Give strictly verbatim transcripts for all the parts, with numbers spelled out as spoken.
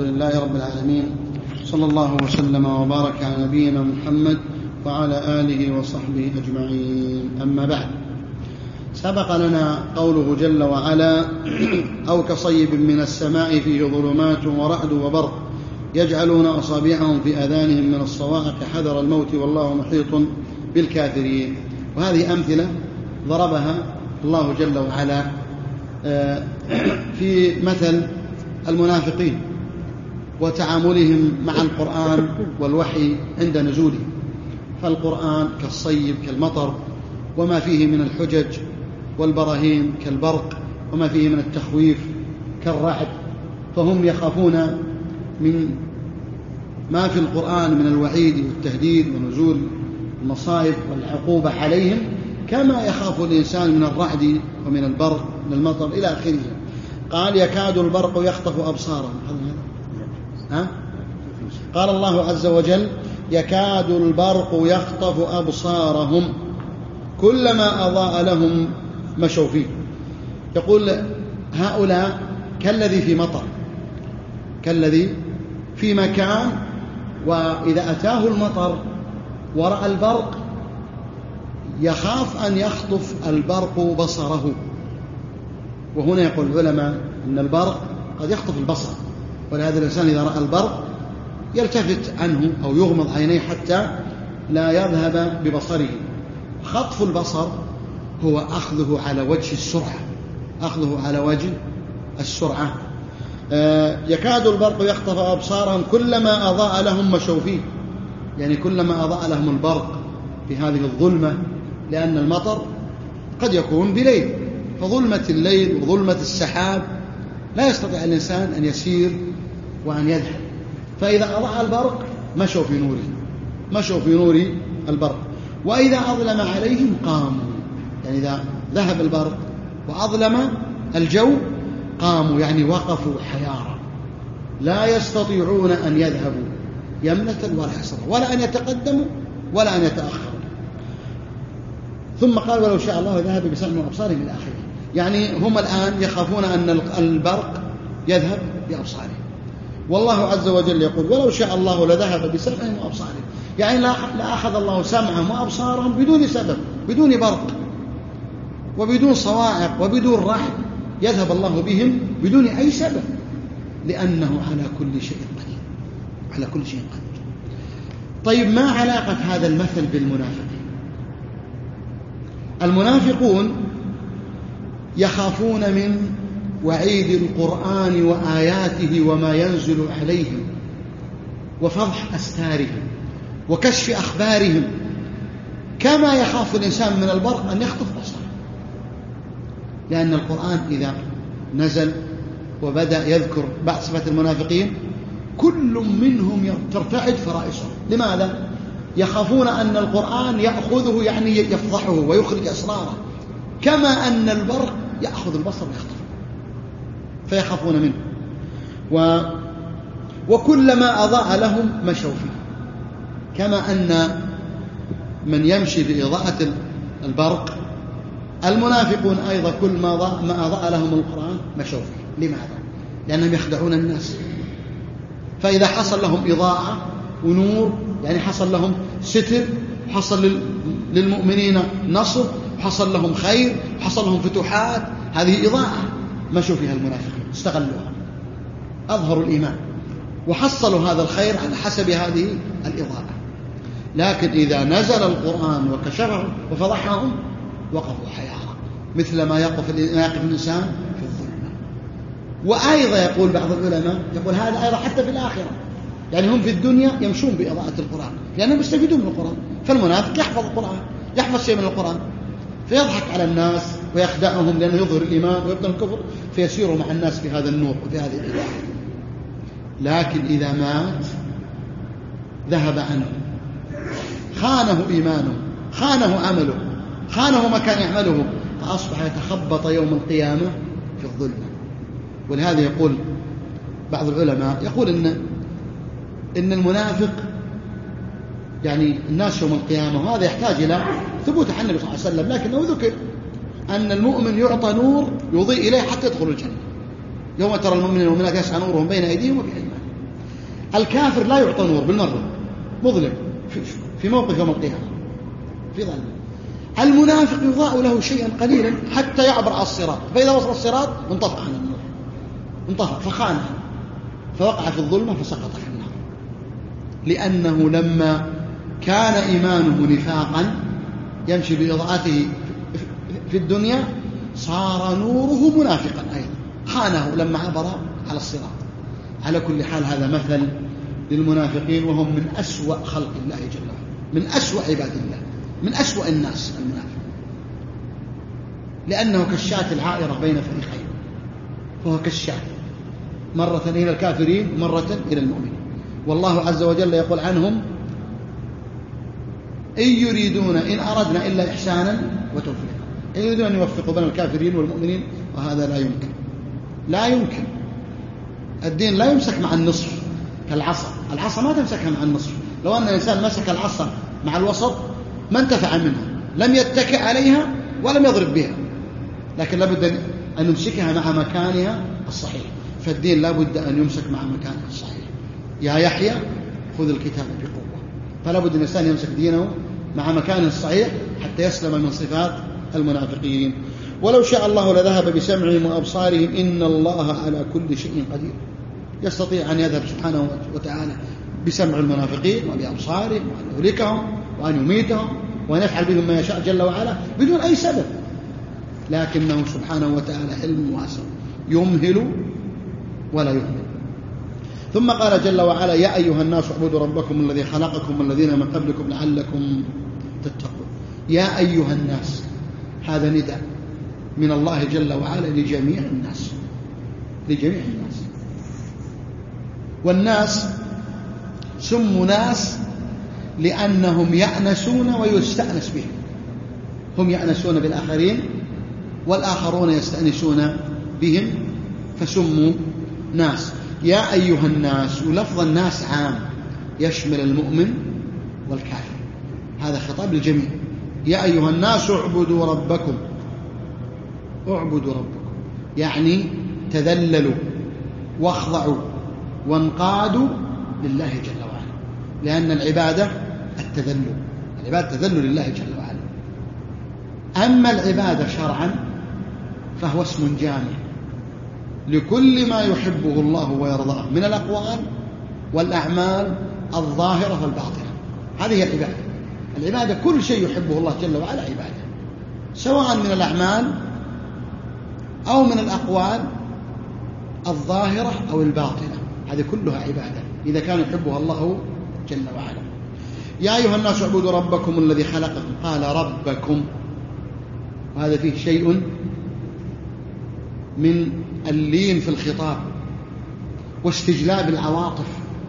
لله رب العالمين، صلى الله وسلم وبارك على نبينا محمد وعلى آله وصحبه أجمعين. أما بعد، سبق لنا قوله جل وعلا: أو كصيب من السماء فيه ظلمات ورعد وبرق يجعلون أصابعهم في آذانهم من الصواعق حذر الموت والله محيط بالكافرين. وهذه أمثلة ضربها الله جل وعلا في مثل المنافقين وتعاملهم مع القرآن والوحي عند نزوله. فالقرآن كالصيب كالمطر، وما فيه من الحجج والبراهين كالبرق، وما فيه من التخويف كالرعد. فهم يخافون من ما في القرآن من الوعيد والتهديد ونزول المصائب والعقوبة عليهم، كما يخاف الإنسان من الرعد ومن البرق من المطر إلى آخره. قال: يكاد البرق يخطف أبصارهم. ها؟ قال الله عز وجل: يكاد البرق يخطف أبصارهم كلما أضاء لهم مشوا فيه. يقول هؤلاء كالذي في مطر، كالذي في مكان، وإذا أتاه المطر ورأى البرق يخاف أن يخطف البرق بصره. وهنا يقول العلماء أن البرق قد يخطف البصر، ولهذا الإنسان إذا رأى البرق يلتفت عنه أو يغمض عينيه حتى لا يذهب ببصره. خطف البصر هو أخذه على وجه السرعة، أخذه على وجه السرعة. آه يكاد البرق يخطف أبصارهم كلما أضاء لهم مشوا فيه، يعني كلما أضاء لهم البرق في هذه الظلمة، لأن المطر قد يكون بليل، فظلمة الليل وظلمة السحاب لا يستطيع الإنسان أن يسير وأن يذهب. فإذا أضاء البرق مشوا في نوره، مشوا في نور البرق. وإذا أظلم عليهم قاموا، يعني إذا ذهب البرق وأظلم الجو قاموا، يعني وقفوا حيارى، لا يستطيعون أن يذهبوا يمنة ولا يسرا، ولا أن يتقدموا ولا أن يتأخروا. ثم قال: ولو شاء الله ذهب بسمعهم وأبصارهم إلى آخره. يعني هم الآن يخافون أن البرق يذهب بأبصارهم، والله عز وجل يقول: ولو شاء الله لذهب بسمعهم وأبصارهم، يعني لا أخذ الله سمعهم وأبصارهم بدون سبب، بدون برق وبدون صواعق وبدون رعد، يذهب الله بهم بدون أي سبب، لأنه على كل شيء قدير، على كل شيء قدير. طيب، ما علاقة هذا المثل بالمنافقين؟ المنافقون يخافون من وعيد القرآن وآياته وما ينزل عليهم، وفضح أستارهم وكشف أخبارهم، كما يخاف الإنسان من البرق أن يخطف بصره. لأن القرآن إذا نزل وبدأ يذكر بعض صفات المنافقين كل منهم ترتعد فرائصه. لماذا؟ يخافون أن القرآن يأخذه، يعني يفضحه ويخرج أسراره، كما أن البرق يأخذ البصر ويخطفه، فيخافون منه. و... وكلما أضاء لهم مشوا فيه، كما أن من يمشي بإضاءة البرق، المنافقون أيضا كل ما أضاء, ما أضاء لهم القرآن مشوا فيه. لماذا؟ لأنهم يخدعون الناس. فإذا حصل لهم إضاءة ونور، يعني حصل لهم ستر، حصل للمؤمنين نصر، حصل لهم خير، حصل لهم فتوحات، هذه إضاءة مشوا فيها المنافقين، استغلوها، أظهروا الإيمان وحصلوا هذا الخير على حسب هذه الإضاءة. لكن إذا نزل القرآن وكشفهم وفضحهم وقفوا حيارى، مثل ما يقف الإنسان في الظلمة. وأيضا يقول بعض العلماء، يقول هذا أيضا حتى في الآخرة، يعني هم في الدنيا يمشون بإضاءة القرآن لأنهم يستفيدون من القرآن. فالمنافق يحفظ القرآن، يحفظ شيء من القرآن، فيضحك على الناس ويخدعهم لأنه يظهر الإيمان ويبطن الكفر، فيسيروا مع الناس في هذا النور وفي هذه الإضاءة. لكن إذا مات ذهب عنه، خانه إيمانه، خانه عمله، خانه ما كان يعمله، فأصبح يتخبط يوم القيامة في الظلمة. ولهذا يقول بعض العلماء، يقول إن إن المنافق يعني الناس يوم القيامة، وهذا يحتاج إلى ثبوت عن النبي صلى الله عليه وسلم، لكنه ذكر أن المؤمن يعطى نور يضيء إليه حتى يدخل الجنة. يوم ترى المؤمنين والمؤمنات يسعى نورهم بين أيديهم وبأيمانهم. الكافر لا يعطى نور بالمرة، مظلم في موقف يوم القيامة في ظلم. المنافق يضاء له شيئا قليلا حتى يعبر على الصراط، فإذا وصل الصراط انطفأ عن النور، انطفأ فخانه فوقع في الظلمة فسقط في النار، لأنه لما كان إيمانه نفاقا يمشي بإضاءته في الدنيا صار نوره منافقا أيضا، خانه لما عبر على الصراط. على كل حال هذا مثل للمنافقين، وهم من أسوأ خلق الله جل وعلا، من أسوأ عباد الله، من أسوأ الناس المنافق، لأنه كالشاة العائرة بين فريقين، فهو كالشاة مرة إلى الكافرين ومرة إلى المؤمنين. والله عز وجل يقول عنهم: إن يريدون إن أردنا إلا إحسانا وتوفيقا، إن يريدون أن يوفقوا بين الكافرين والمؤمنين، وهذا لا يمكن، لا يمكن. الدين لا يمسك مع النصف كالعصا، العصا ما تمسكها مع النصف. لو أن الإنسان مسك العصا مع الوسط ما انتفع منها، لم يتكئ عليها ولم يضرب بها، لكن لابد أن يمسكها مع مكانها الصحيح. فالدين لابد أن يمسك مع مكانه الصحيح. يا يحيى خذ الكتاب بقوة، فلا بد الإنسان يمسك دينه مع مكانه الصحيح حتى يسلم من صفات المنافقين. ولو شاء الله لذهب بسمعهم وأبصارهم إن الله على كل شيء قدير. يستطيع أن يذهب سبحانه وتعالى بسمع المنافقين وبأبصارهم، وأن يهلكهم وأن يميتهم وأن يفعل بهم ما يشاء جل وعلا بدون أي سبب، لكنه سبحانه وتعالى حلم واسع يمهل ولا يهمل. ثم قال جل وعلا: يا أيها الناس اعبدوا ربكم الذي خلقكم والذين من قبلكم لعلكم تتقون. يا أيها الناس، هذا نداء من الله جل وعلا لجميع الناس، لجميع الناس. والناس سموا ناس لأنهم يأنسون ويستأنس بهم، هم يأنسون بالآخرين والآخرون يستأنسون بهم فسموا ناس. يا أيها الناس، ولفظ الناس عام يشمل المؤمن والكافر، هذا خطاب للجميع. يا أيها الناس اعبدوا ربكم، اعبدوا ربكم يعني تذللوا واخضعوا وانقادوا لله جل وعلا، لأن العبادة التذلل، العبادة تذلل لله جل وعلا. أما العبادة شرعا فهو اسم جامع لكل ما يحبه الله ويرضاه من الأقوال والأعمال الظاهرة والباطنة، هذه هي العبادة. العبادة كل شيء يحبه الله جل وعلا عبادة، سواء من الأعمال أو من الأقوال الظاهرة أو الباطنة، هذه كلها عبادة إذا كان يحبها الله جل وعلا. يا أيها الناس اعبدوا ربكم الذي خلقكم، قال ربكم، وهذا فيه شيء من اللين في الخطاب واستجلاب العواطف،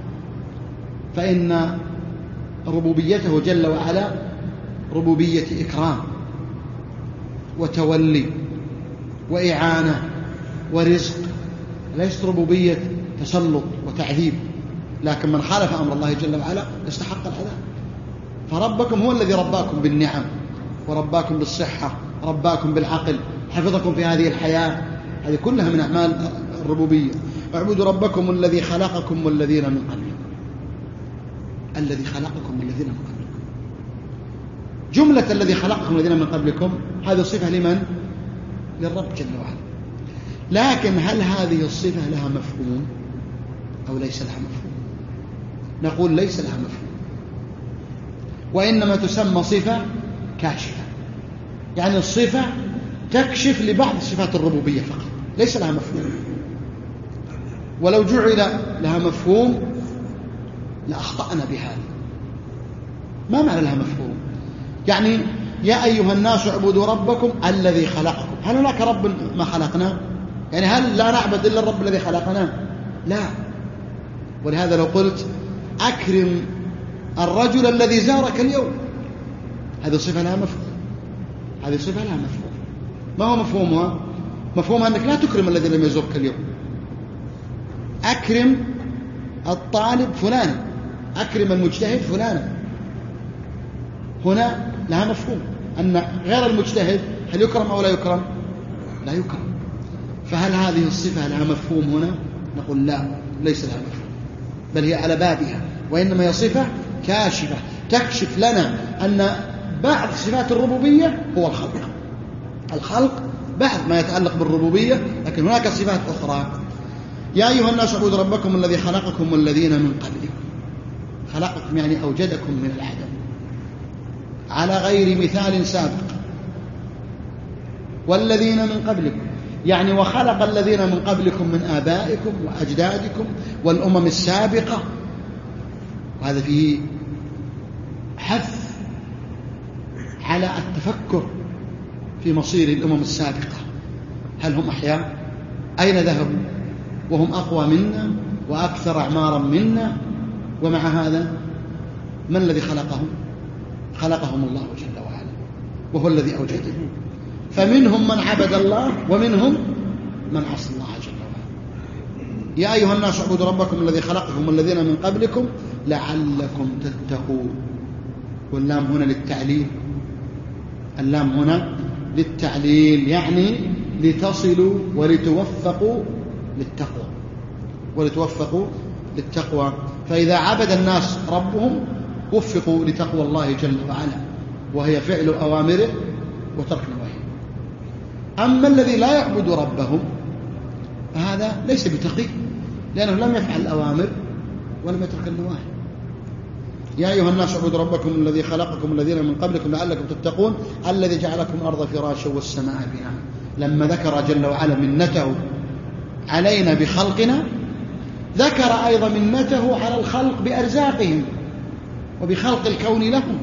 فإن ربوبيته جل وعلا ربوبية إكرام وتولي وإعانة ورزق، ليست ربوبية تسلط وتعذيب، لكن من خالف أمر الله جل وعلا يستحق العذاب. فربكم هو الذي رباكم بالنعم ورباكم بالصحة، رباكم بالعقل، حفظكم في هذه الحياة، هذه كلها من أعمال الربوبية. اعبدوا ربكم الذي خلقكم والذين من قبلكم، الذي خلقكم والذين من قبلكم، جملة الذي خلقكم والذين من قبلكم هذه صفة لمن؟ للرب جل وعلا. لكن هل هذه الصفة لها مفهوم أو ليس لها مفهوم؟ نقول ليس لها مفهوم، وإنما تسمى صفة كاشفة، يعني الصفة تكشف لبعض صفات الربوبية فقط، ليس لها مفهوم. ولو جعل لها مفهوم لأخطأنا بهذا. ما معنى لها مفهوم؟ يعني يا أيها الناس اعبدوا ربكم الذي خلقكم، هل هناك رب ما خلقنا؟ يعني هل لا نعبد إلا الرب الذي خلقنا؟ لا. ولهذا لو قلت أكرم الرجل الذي زارك اليوم، هذه صفة لها مفهوم، هذه صفة لها مفهوم. ما هو مفهومها؟ مفهومها أنك لا تكرم الذي لم يزورك اليوم. أكرم الطالب فلانا، أكرم المجتهد فلانا. هنا لها مفهوم أن غير المجتهد هل يكرم أو لا يكرم؟ لا يكرم. فهل هذه الصفة لها مفهوم هنا؟ نقول لا، ليس لها مفهوم. بل هي على بابها، وإنما هي صفة كاشفة تكشف لنا أن بعض صفات الربوبية هو الخلق. الخلق بعض ما يتعلق بالربوبية، لكن هناك صفات أخرى. يا أيها الناس اعبدوا ربكم الذي خلقكم والذين من قبلكم. خلقكم يعني أوجدكم من العدم على غير مثال سابق. والذين من قبلكم يعني وخلق الذين من قبلكم من آبائكم وأجدادكم والأمم السابقة. وهذا فيه حث على التفكر في مصير الأمم السابقة. هل هم أحياء؟ أين ذهبوا؟ وهم أقوى منا وأكثر أعمارا منا، ومع هذا من الذي خلقهم؟ خلقهم الله جل وعلا، وهو الذي أوجدهم. فمنهم من عبد الله ومنهم من عصى الله جل وعلا. يا أيها الناس اعبدوا ربكم الذي خلقكم والذين من قبلكم لعلكم تتقون. واللام هنا للتعليل، اللام هنا للتعليل يعني لتصلوا ولتوفقوا للتقوى، ولتوفقوا للتقوى. فإذا عبد الناس ربهم وفقوا لتقوى الله جل وعلا، وهي فعل أوامره وترك نواهيه. أما الذي لا يعبد ربه فهذا ليس بتقي، لأنه لم يفعل الأوامر ولم يترك النواهي. يا أيها الناس اعبدوا ربكم الذي خلقكم الذين من قبلكم لعلكم تتقون الذي جعلكم الأرض فراشا والسماء بناء. لما ذكر جل وعلا منته علينا بخلقنا، ذكر أيضا منته على الخلق بأرزاقهم وبخلق الكون لهم.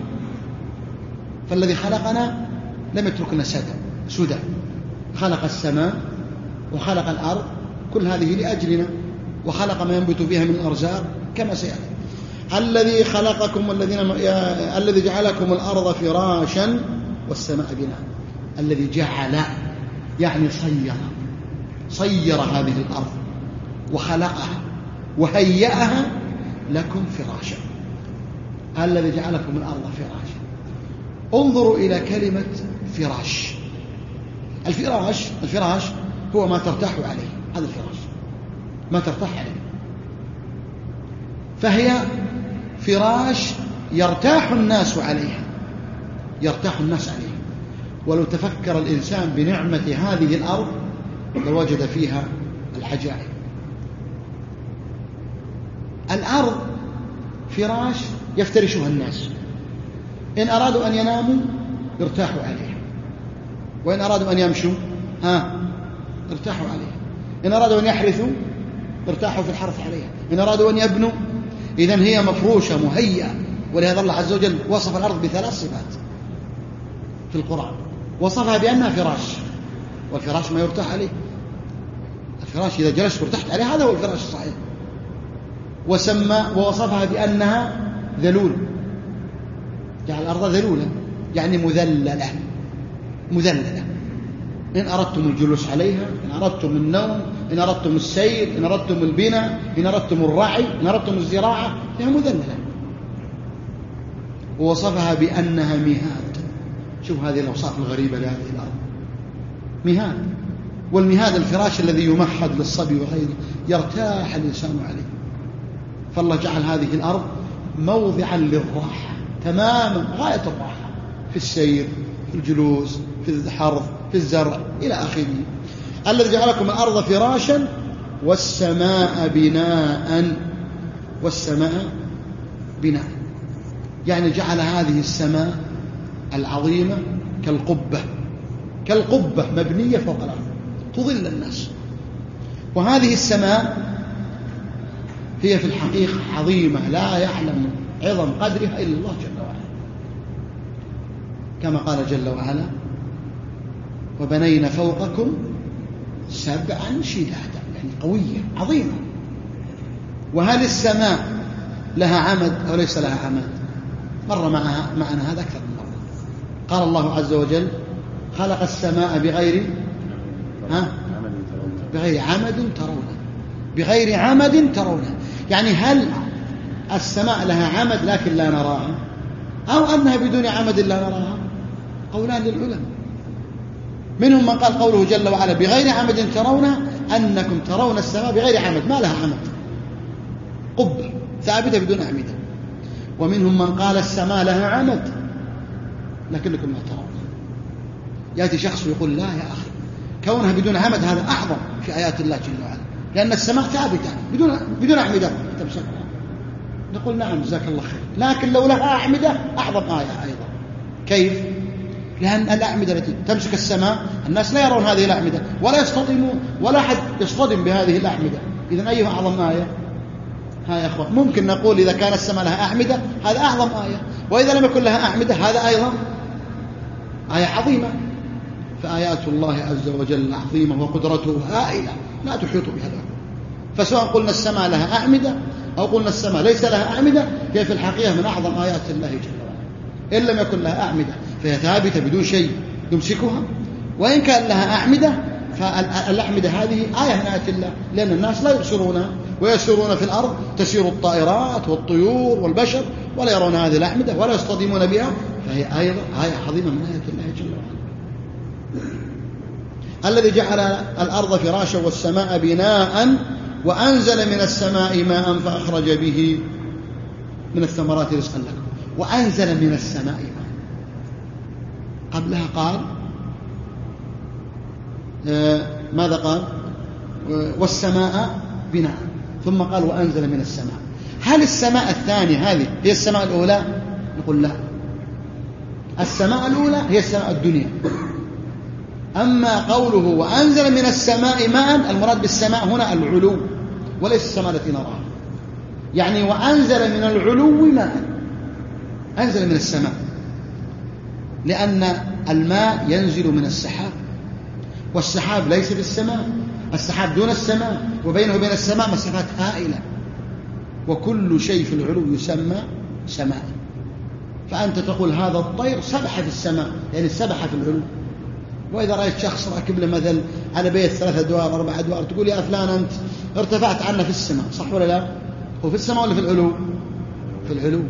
فالذي خلقنا لم يتركنا سدى، خلق السماء وخلق الأرض، كل هذه لأجلنا، وخلق ما ينبت فيها من الأرزاق كما سيأتي. الذي خلقكم والذين الذي جعلكم الأرض فراشا والسماء بناء. الذي جعل يعني صير صير هذه الأرض وخلقها وهيئها لكم فراشا. الذي جعلكم الأرض فراشا. انظروا إلى كلمة فراش. الفراش الفراش هو ما ترتاح عليه، هذا الفراش ما ترتاح عليه. فهي فراش يرتاح الناس عليها، يرتاح الناس عليها. ولو تفكر الإنسان بنعمة هذه الأرض لوجد فيها العجائب. الأرض فراش يفترشها الناس، إن أرادوا أن يناموا يرتاحوا عليها، وإن أرادوا أن يمشوا ها ارتاحوا عليها، إن أرادوا أن يحرثوا ارتاحوا في الحرث عليها، إن أرادوا أن يبنوا. إذن هي مفروشة مهيئة. ولهذا الله عز وجل وصف الأرض بثلاث صفات في القرآن. وصفها بأنها فراش، والفراش ما يرتاح عليه. الفراش إذا جلست وارتحت عليه هذا هو الفراش الصحيح. وسمى ووصفها بأنها ذلول، جعل الأرض ذلولا يعني مذللة مذللة. إن أردتم الجلوس عليها، إن أردتم النوم، إن أردتم السير، إن أردتم البناء، إن أردتم الرعي، إن أردتم الزراعة، هي مذللة. ووصفها بأنها مهاد. شوف هذه الأوصاف الغريبة لهذه الأرض، مهاد. والمهاد الفراش الذي يمهد للصبي وغيره يرتاح الإنسان عليه. فالله جعل هذه الأرض موضعا للراحة تماما، غاية الراحة في السير، في الجلوس، في الحرث، في الزرع إلى آخره. الذي جعلكم الأرض فراشا والسماء بناء. والسماء بناء يعني جعل هذه السماء العظيمة كالقبة كالقبة مبنية فوق الأرض تظل الناس. وهذه السماء هي في الحقيقة عظيمة لا يعلم عظم قدرها إلا الله جل وعلا، كما قال جل وعلا وبنينا فوقكم سبعا شدادا، يعني قوية عظيمة. وهل السماء لها عمد أو ليس لها عمد؟ مر معها معنا هذا أكثر من مرة. قال الله عز وجل خلق السماء بغير ها بغير عمد ترونه، بغير عمد ترونه. يعني هل السماء لها عمد لكن لا نراها، أو أنها بدون عمد لا نراها؟ قولان للعلماء. منهم من قال قوله جل وعلا بغير عمد ترونه أنكم ترون السماء بغير عمد، ما لها عمد، قبة ثابتة بدون أعمدة. ومنهم من قال السماء لها عمد، لكنكم لا ترون. يأتي شخص ويقول لا يا أخي، كونها بدون عمد هذا أعظم في آيات الله جل وعلا، لأن السماء ثابتة بدون بدون أعمدة تمسكها. نقول نعم جزاك الله خير، لكن لو لها أعمدة أعظم آية أيضا. كيف؟ لأن الأعمدة التي تمسك السماء الناس لا يرون هذه الأعمدة ولا يصطدمون، ولا أحد يصطدم بهذه الأعمدة. إذن أيها أعظم آية؟ ها يا أخوان، ممكن نقول إذا كان السماء لها أعمدة هذا أعظم آية، وإذا لم يكن لها أعمدة هذا أيضا آية عظيمة. فآيات الله عز وجل عظيمة وقدرته هائلة لا تحيط بها العقول. فسواء قلنا السماء لها أعمدة أو قلنا السماء ليس لها أعمدة، هي في الحقيقة من أعظم آيات الله جل وعلا. إن لم يكن لها أعمدة فهي ثابتة بدون شيء يمسكها، وإن كان لها أعمدة فالأعمدة هذه آية من آيات الله، لأن الناس لا يبصرونها ويسيرون في الأرض، تسير الطائرات والطيور والبشر ولا يرون هذه الأعمدة ولا يصطدمون بها، فهي أيضا آية عظيمة من آيات الله جل وعلا. الذي جعل الأرض فراشا والسماء بناء وأنزل من السماء ماء فأخرج به من الثمرات رزقا لكم. وأنزل من السماء ماء، قبلها قال آه ماذا قال؟ والسماء بناء، ثم قال وأنزل من السماء. هل السماء الثانية هذه هي السماء الأولى؟ نقول لا، السماء الأولى هي السماء الدنيا. أما قوله وأنزل من السماء ماء، المراد بالسماء هنا العلو وليس السماء التي نراها، يعني وأنزل من العلو ماء، أنزل من السماء، لأن الماء ينزل من السحاب، والسحاب ليس في السماء، السحاب دون السماء، وبينه وبين السماء مسافات هائلة، وكل شيء في العلو يسمى سماء. فأنت تقول هذا الطير سبح في السماء، يعني سبح في العلو. وإذا رأيت شخص راكب له مثل على بيت ثلاثة أدوار أربع أدوار تقول يا فلان أنت ارتفعت عنا في السماء، صح ولا لا؟ هو في السماء ولا في العلو؟ في العلو.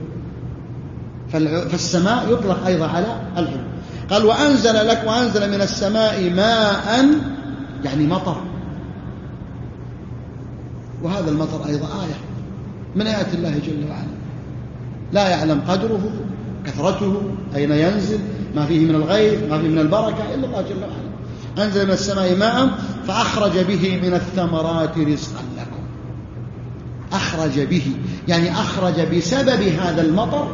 فالسماء يطلق أيضا على العلو. قال وأنزل لك وأنزل من السماء ماء، يعني مطر، وهذا المطر أيضا آية من آيات الله جل وعلا، لا يعلم قدره كثرته أين ينزل، ما فيه من الغيث ما فيه من البركة إلا الله جل وعلا. أنزل من السماء ماء فأخرج به من الثمرات رزقا لكم. أخرج به يعني أخرج بسبب هذا المطر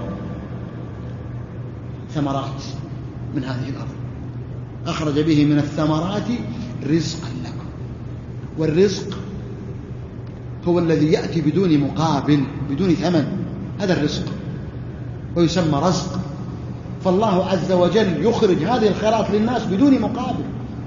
ثمرات من هذه الأرض، أخرج به من الثمرات رزقا لكم. والرزق هو الذي يأتي بدون مقابل بدون ثمن، هذا الرزق ويسمى رزق. فالله عز وجل يخرج هذه الخيرات للناس بدون مقابل،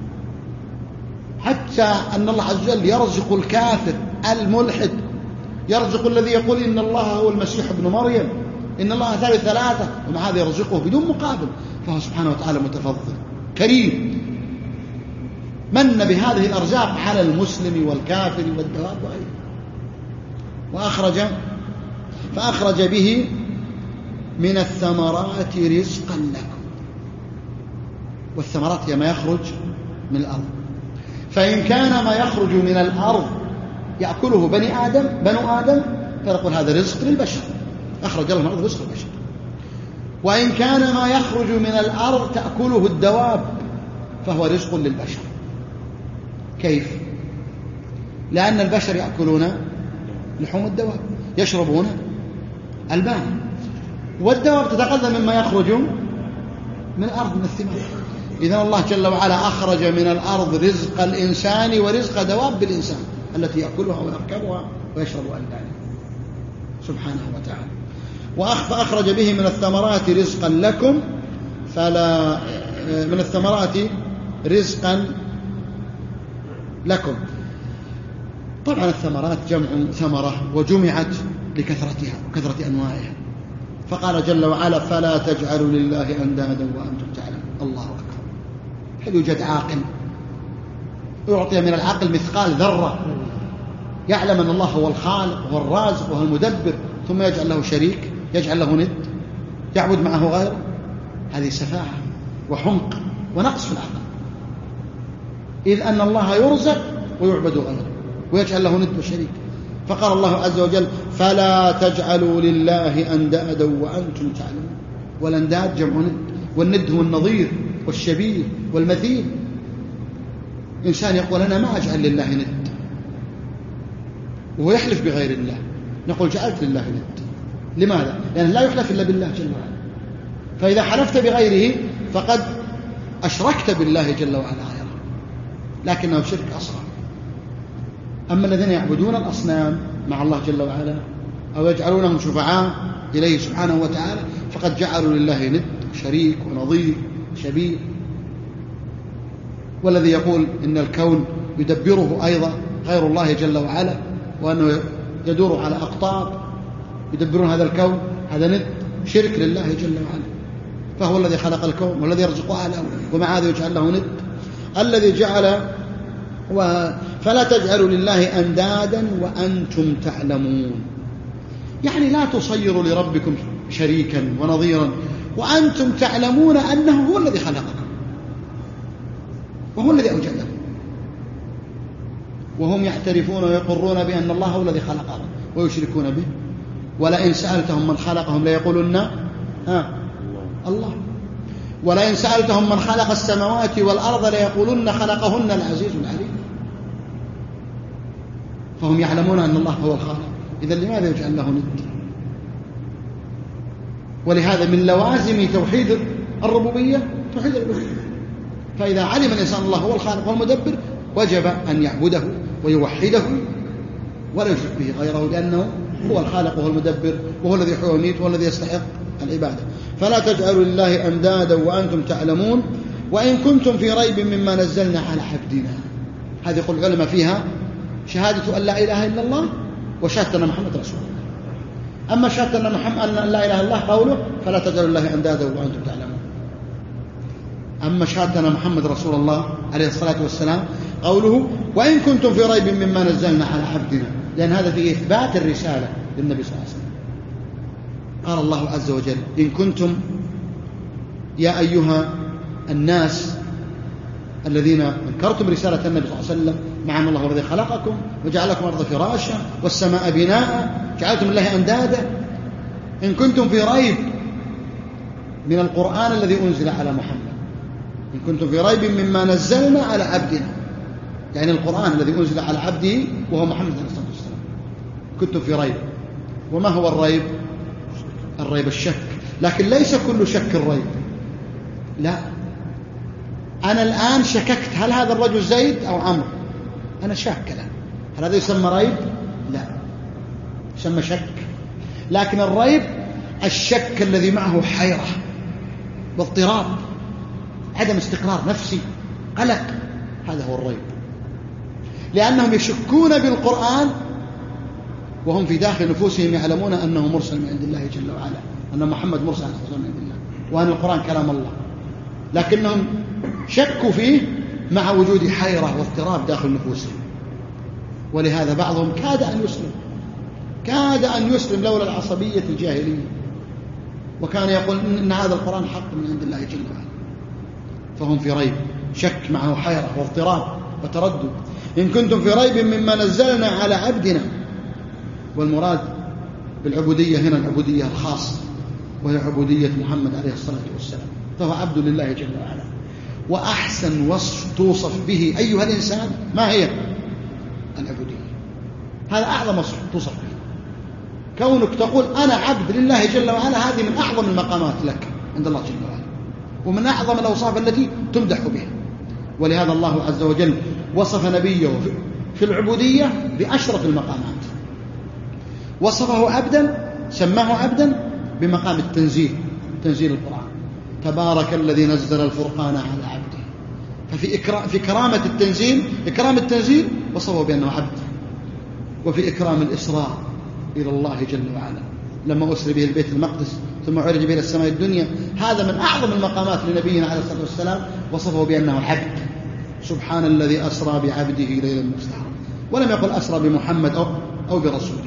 حتى أن الله عز وجل يرزق الكافر الملحد، يرزق الذي يقول إن الله هو المسيح ابن مريم، إن الله ثالث ثلاثة، ومع هذا يرزقه بدون مقابل. فهو سبحانه وتعالى متفضل كريم، من بهذه الأرزاق على المسلم والكافر والدواب وغيره. وأخرج فأخرج به من الثمرات رزقا لكم. والثمرات هي ما يخرج من الأرض، فإن كان ما يخرج من الأرض يأكله بني آدم بنو آدم فنقول هذا رزق للبشر، أخرج الله من الأرض رزق للبشر. وإن كان ما يخرج من الأرض تأكله الدواب فهو رزق للبشر. كيف؟ لأن البشر يأكلون لحوم الدواب، يشربون الماء، والدواب تتغذى مما يخرج من الأرض من الثمار. إذن الله جل وعلا أخرج من الأرض رزق الإنسان ورزق دواب الإنسان التي يأكلها ويركبها ويشرب ألبانها سبحانه وتعالى. وأخرج به من الثمرات رزقا لكم، فلا من الثمرات رزقا لكم. طبعا الثمرات جمع ثمرة وجمعت لكثرتها وكثرة أنواعها، فقال جل وعلا فلا تجعلوا لله أندادا وأنتم تعلمون. الله أكبر. هل يوجد عاقل يعطي من العقل مثقال ذرة يعلم أن الله هو الخالق وهو الرازق وهو المدبر ثم يجعل له شريك، يجعل له ند، يعبد معه غيره؟ هذه سفاهة وحمق ونقص في العقل، إذ أن الله يرزق ويعبد غيره ويجعل له ند وشريك. فقال الله عز وجل فلا تجعلوا لله أندادا وأنتم تعلمون. والأنداد جمع ند، والند هو النظير والشبيه والمثيل. إنسان يقول أنا ما أجعل لله ند، وهو يحلف بغير الله، نقول جعلت لله ند. لماذا؟ لأن لا يحلف إلا بالله جل وعلا، فإذا حلفت بغيره فقد أشركت بالله جل وعلا غيره، لكنه شرك أصغر. أما الذين يعبدون الأصنام مع الله جل وعلا أو يجعلونهم شفعاء إليه سبحانه وتعالى فقد جعلوا لله ند، شريك ونظير شبيه. والذي يقول إن الكون يدبره أيضا غير الله جل وعلا، وأنه يدور على أقطاب يدبرون هذا الكون، هذا ند شرك لله جل وعلا. فهو الذي خلق الكون والذي يرزق أهله، ومع هذا يجعل له ند. الذي جعل و... فلا تجعلوا لله أندادا وأنتم تعلمون، يعني لا تصيروا لربكم شريكا ونظيرا وأنتم تعلمون أنه هو الذي خلقكم وهو الذي أوجدكم، وهم يعترفون ويقرون بأن الله هو الذي خلقهم ويشركون به. ولئن سألتهم من خلقهم ليقولن ها الله، ولئن سألتهم من خلق السماوات والأرض ليقولن خلقهن العزيز العليم. فهم يعلمون أن الله هو الخالق، إذا لماذا يجعل له ند؟ ولهذا من لوازم توحيد الربوبية توحيد الألوهية. فإذا علم الإنسان الله هو الخالق والمدبر وجب أن يعبده ويوحده ولا يشرك به غيره، لأنه هو الخالق وهو المدبر وهو الذي يحيي ويميت وهو الذي يستحق العبادة. فلا تجعلوا لله أندادا وأنتم تعلمون وإن كنتم في ريب مما نزلنا على عبدنا. هذه يقول العلماء فيها شهادة أن لا إله إلا الله وشهادة أن محمد رسول الله. أما شهادة أن محمد أن لا إله إلا الله قوله فلا تجعلوا لله أندادا وأنتم تعلمون. أما شهادة أن محمد رسول الله عليه الصلاة والسلام قوله وإن كنتم في ريب مما نزلنا على عبدنا، لأن هذا في إثبات الرسالة للنبي صلى الله عليه وسلم. قال الله عز وجل إن كنتم يا أيها الناس الذين انكرتم رسالة النبي صلى الله عليه وسلم، مع أن الله الذي خلقكم وجعلكم الأرض فراشا والسماء بناء جعلتم الله أندادا. إن كنتم في ريب من القرآن الذي أنزل على محمد، إن كنتم في ريب مما نزلنا على عبدنا، يعني القرآن الذي أنزل عليه عبده وهو محمد عليه الصلاة والسلام، كنتم في ريب. وما هو الريب؟ الريب الشك، لكن ليس كل شك الريب، لا. أنا الآن شككت هل هذا الرجل زيد أو عمرو، أنا شاك الآن، هل هذا يسمى ريب؟ لا، يسمى شك. لكن الريب الشك الذي معه حيرة واضطراب، عدم استقرار نفسي، قلق، هذا هو الريب. لأنهم يشكون بالقرآن وهم في داخل نفوسهم يعلمون أنه مرسل من عند الله جل وعلا، أن محمد مرسل من عند الله، وأن القرآن كلام الله، لكنهم شكوا فيه مع وجود حيرة واضطراب داخل نفوسهم. ولهذا بعضهم كاد أن يسلم، كاد أن يسلم لولا العصبية الجاهلية، وكان يقول إن هذا القرآن حق من عند الله جل وعلا. فهم في ريب، شك معه حيرة واضطراب وتردد. إن كنتم في ريب مما نزلنا على عبدنا، والمراد بالعبودية هنا العبودية الخاصة، وهي عبودية محمد عليه الصلاة والسلام، فهو عبد لله جل وعلا. وأحسن وصف توصف به أيها الإنسان ما هي؟ العبودية. هذا أعظم وصف توصف به، كونك تقول أنا عبد لله جل وعلا، هذه من أعظم المقامات لك عند الله جل وعلا، ومن أعظم الأوصاف التي تمدح بها. ولهذا الله عز وجل وصف نبيه في العبودية بأشرف المقامات، وصفه عبدا، سماه عبدا بمقام التنزيل، تنزيل القرآن، تبارك الذي نزل الفرقان على عبده. ففي إكرام في كرامة التنزيل، إكرام التنزيل وصفه بأنه عبد. وفي إكرام الإسراء إلى الله جل وعلا لما أسري به البيت المقدس ثم عرج به إلى السماء الدنيا، هذا من أعظم المقامات لنبينا عليه الصلاة والسلام، وصفه بأنه عبد. سبحان الذي أسرى بعبده ليلا مستحرا، ولم يقل أسرى بمحمد أو, أو برسوله.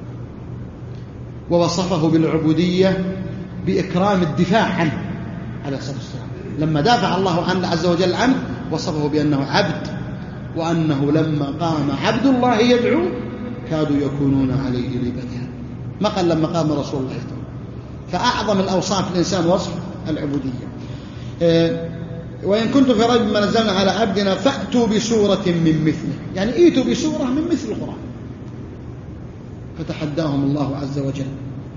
ووصفه بالعبودية بإكرام الدفاع عنه عليه الصلاة والسلام، لما دافع الله عنه عز وجل عنه وصفه بأنه عبد، وأنه لما قام عبد الله يدعو كادوا يكونون عليه لبدا. ما قل مقام رسول الله. فأعظم الأوصاف الإنسان وصف العبودية. وإن كنتم في ريب مما نزلنا على عبدنا فأتوا بسورة من مثله، يعني ائتوا بسورة من مثل القرآن. فتحداهم الله عز وجل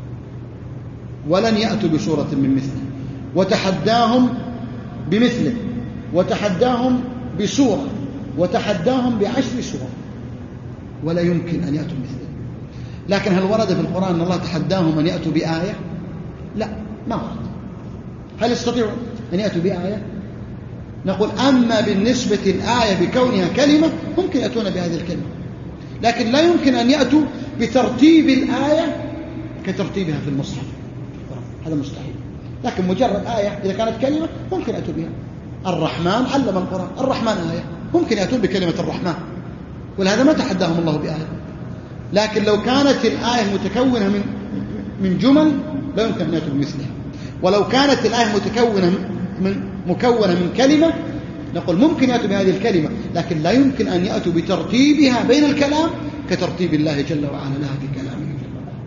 ولن يأتوا بسورة من مثله، وتحداهم بمثله، وتحداهم بسورة، وتحداهم بعشر سور، ولا يمكن أن يأتوا مثله. لكن هل ورد في القرآن أن الله تحداهم أن يأتوا بآية؟ لا، ما ورد. هل يستطيعوا أن يأتوا بآية؟ نقول أما بالنسبة الآية بكونها كلمة ممكن يأتون بهذه الكلمة، لكن لا يمكن أن يأتوا بترتيب الآية كترتيبها في المصحف، هذا مستحيل. لكن مجرد آية إذا كانت كلمة ممكن يأتوا بها. الرحمن علم القرآن، الرحمن آية، ممكن يأتون بكلمة الرحمن، ولهذا ما تحداهم الله بآية. لكن لو كانت الآية متكونة من من جمل لا يمكن أن يأتوا بمثلها، ولو كانت الآية متكونة من مكونة من كلمة نقول ممكن يأتوا بهذه الكلمة، لكن لا يمكن أن يأتوا بترتيبها بين الكلام كترتيب الله جل وعلا لها في كلامه جل وعلا.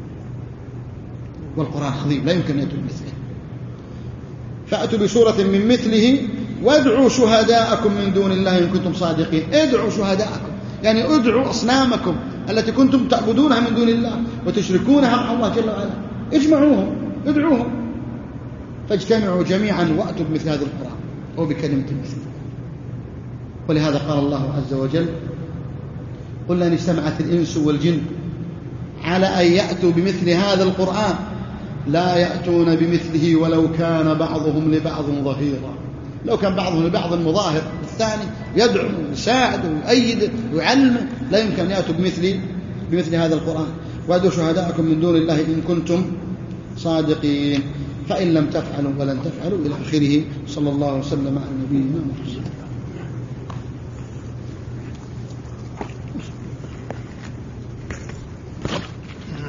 والقرآن عظيم لا يمكن أن يأتوا بمثله. فأتوا بسورة من مثله وادعوا شهداءكم من دون الله إن كنتم صادقين. ادعوا شهداءكم يعني ادعوا أصنامكم التي كنتم تعبدونها من دون الله وتشركونها مع الله جل وعلا، اجمعوهم، ادعوهم، فاجتمعوا جميعا وأتوا بمثل هذا القرآن أو بكلمة مثل. ولهذا قال الله عز وجل: قل لئن اجتمعت الإنس والجن على أن يأتوا بمثل هذا القرآن لا يأتون بمثله ولو كان بعضهم لبعض ظهيرا. لو كان بعضهم لبعض مظاهر الثاني يدعو ويساعد ويؤيد ويعلم لا يمكن أن يأتوا بمثل بمثل هذا القرآن. وادعوا شهداءكم من دون الله إن كنتم صادقين. فإن لم تفعلوا ولن تفعلوا إلى آخره. صلى الله وسلم على نبينا محمد.